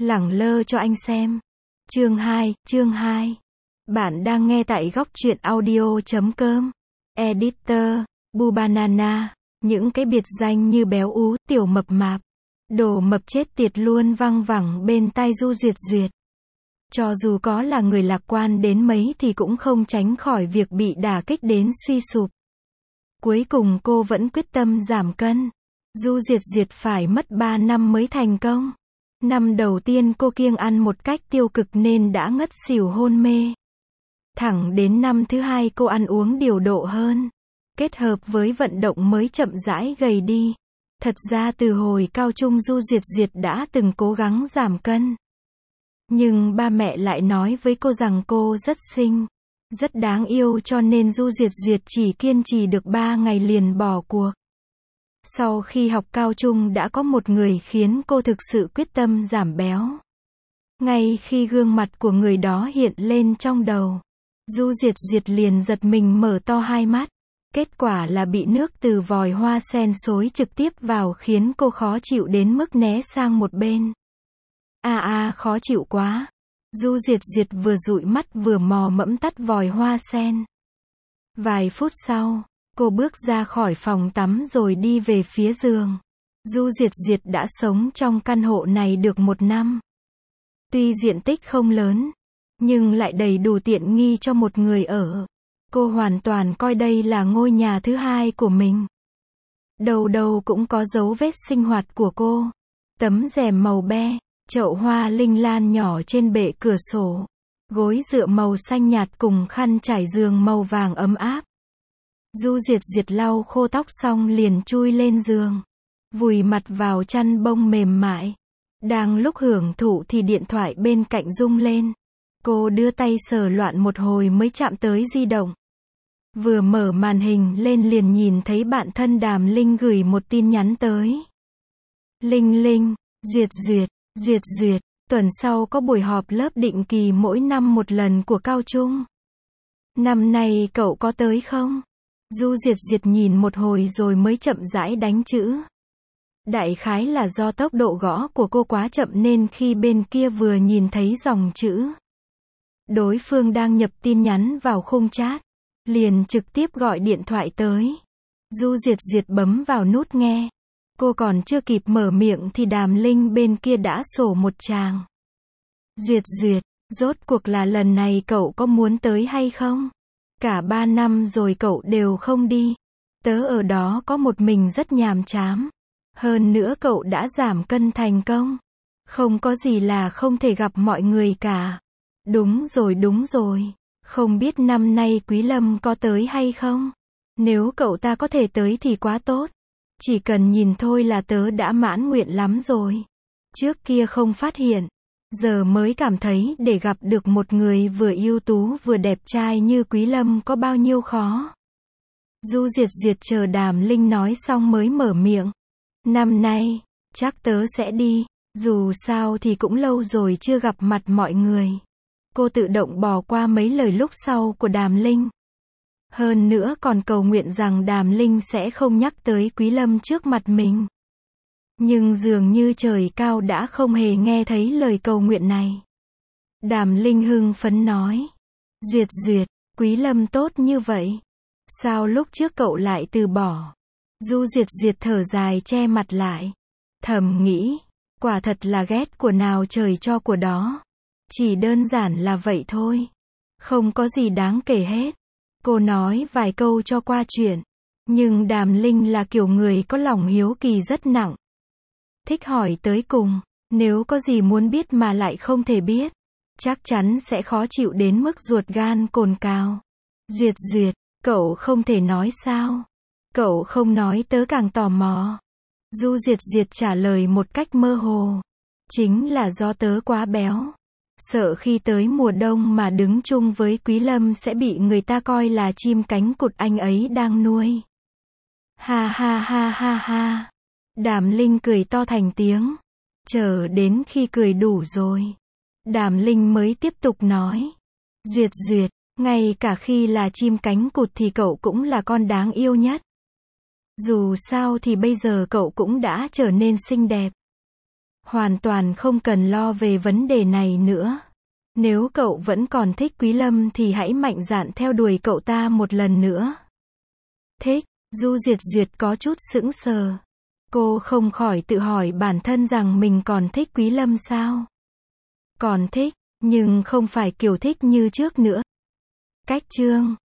Lẳng lơ cho anh xem. Chương 2. Bạn đang nghe tại góc truyện audio.com. Editor, Bubanana. Những cái biệt danh như béo ú, tiểu mập mạp, đồ mập chết tiệt luôn văng vẳng bên tai Du Duyệt Duyệt. Cho dù có là người lạc quan đến mấy thì cũng không tránh khỏi việc bị đả kích đến suy sụp. Cuối cùng cô vẫn quyết tâm giảm cân. Du Duyệt Duyệt phải mất 3 năm mới thành công. Năm đầu tiên cô kiêng ăn một cách tiêu cực nên đã ngất xỉu hôn mê. Thẳng đến năm thứ 2 cô ăn uống điều độ hơn, kết hợp với vận động mới chậm rãi gầy đi. Thật ra từ hồi cao trung Du Duyệt Duyệt đã từng cố gắng giảm cân. Nhưng ba mẹ lại nói với cô rằng cô rất xinh, rất đáng yêu cho nên Du Duyệt Duyệt chỉ kiên trì được 3 ngày liền bỏ cuộc. Sau khi học cao trung đã có một người khiến cô thực sự quyết tâm giảm béo. Ngay khi gương mặt của người đó hiện lên trong đầu, Du Duyệt Duyệt liền giật mình mở to hai mắt. Kết quả là bị nước từ vòi hoa sen xối trực tiếp vào khiến cô khó chịu đến mức né sang một bên. Khó chịu quá. Du Duyệt Duyệt vừa dụi mắt vừa mò mẫm tắt vòi hoa sen. Vài phút sau, cô bước ra khỏi phòng tắm rồi đi về phía giường. Du Duyệt Duyệt đã sống trong căn hộ này được 1 năm. Tuy diện tích không lớn, nhưng lại đầy đủ tiện nghi cho một người ở. Cô hoàn toàn coi đây là ngôi nhà thứ 2 của mình. Đầu đầu cũng có dấu vết sinh hoạt của cô. Tấm rèm màu be, chậu hoa linh lan nhỏ trên bệ cửa sổ, gối dựa màu xanh nhạt cùng khăn trải giường màu vàng ấm áp. Du Duyệt Duyệt lau khô tóc xong liền chui lên giường, vùi mặt vào chăn bông mềm mại. Đang lúc hưởng thụ thì điện thoại bên cạnh rung lên. Cô đưa tay sờ loạn một hồi mới chạm tới di động. Vừa mở màn hình lên liền nhìn thấy bạn thân Đàm Linh gửi một tin nhắn tới. Linh Linh, Duyệt Duyệt, Duyệt Duyệt, tuần sau có buổi họp lớp định kỳ mỗi năm một lần của cao trung. Năm nay cậu có tới không? Du Duyệt Duyệt nhìn một hồi rồi mới chậm rãi đánh chữ. Đại khái là do tốc độ gõ của cô quá chậm nên khi bên kia vừa nhìn thấy dòng chữ, đối phương đang nhập tin nhắn vào khung chat, liền trực tiếp gọi điện thoại tới. Du Duyệt Duyệt bấm vào nút nghe. Cô còn chưa kịp mở miệng thì Đàm Linh bên kia đã sổ một tràng. Duyệt Duyệt, rốt cuộc là lần này cậu có muốn tới hay không? Cả 3 năm rồi cậu đều không đi. Tớ ở đó có một mình rất nhàm chán. Hơn nữa cậu đã giảm cân thành công. Không có gì là không thể gặp mọi người cả. Đúng rồi. Không biết năm nay Quý Lâm có tới hay không? Nếu cậu ta có thể tới thì quá tốt. Chỉ cần nhìn thôi là tớ đã mãn nguyện lắm rồi. Trước kia không phát hiện, giờ mới cảm thấy để gặp được một người vừa ưu tú vừa đẹp trai như Quý Lâm có bao nhiêu khó. Du Duyệt Duyệt chờ Đàm Linh nói xong mới mở miệng. Năm nay, chắc tớ sẽ đi, dù sao thì cũng lâu rồi chưa gặp mặt mọi người. Cô tự động bỏ qua mấy lời lúc sau của Đàm Linh. Hơn nữa còn cầu nguyện rằng Đàm Linh sẽ không nhắc tới Quý Lâm trước mặt mình. Nhưng dường như trời cao đã không hề nghe thấy lời cầu nguyện này. Đàm Linh hưng phấn nói. Duyệt Duyệt, Quý Lâm tốt như vậy. Sao lúc trước cậu lại từ bỏ? Du Duyệt Duyệt thở dài che mặt lại. Thầm nghĩ, quả thật là ghét của nào trời cho của đó. Chỉ đơn giản là vậy thôi. Không có gì đáng kể hết. Cô nói vài câu cho qua chuyện. Nhưng Đàm Linh là kiểu người có lòng hiếu kỳ rất nặng. Thích hỏi tới cùng. Nếu có gì muốn biết mà lại không thể biết, chắc chắn sẽ khó chịu đến mức ruột gan cồn cào. Duyệt Duyệt, cậu không thể nói sao? Cậu không nói tớ càng tò mò. Du Duyệt Duyệt trả lời một cách mơ hồ. Chính là do tớ quá béo. Sợ khi tới mùa đông mà đứng chung với Quý Lâm sẽ bị người ta coi là chim cánh cụt anh ấy đang nuôi. Ha. Đàm Linh cười to thành tiếng. Chờ đến khi cười đủ rồi, Đàm Linh mới tiếp tục nói. Duyệt Duyệt, ngay cả khi là chim cánh cụt thì cậu cũng là con đáng yêu nhất. Dù sao thì bây giờ cậu cũng đã trở nên xinh đẹp. Hoàn toàn không cần lo về vấn đề này nữa. Nếu cậu vẫn còn thích Quý Lâm thì hãy mạnh dạn theo đuổi cậu ta một lần nữa. Thích, Du Duyệt Duyệt có chút sững sờ. Cô không khỏi tự hỏi bản thân rằng mình còn thích Quý Lâm sao? Còn thích, nhưng không phải kiểu thích như trước nữa. Cách chương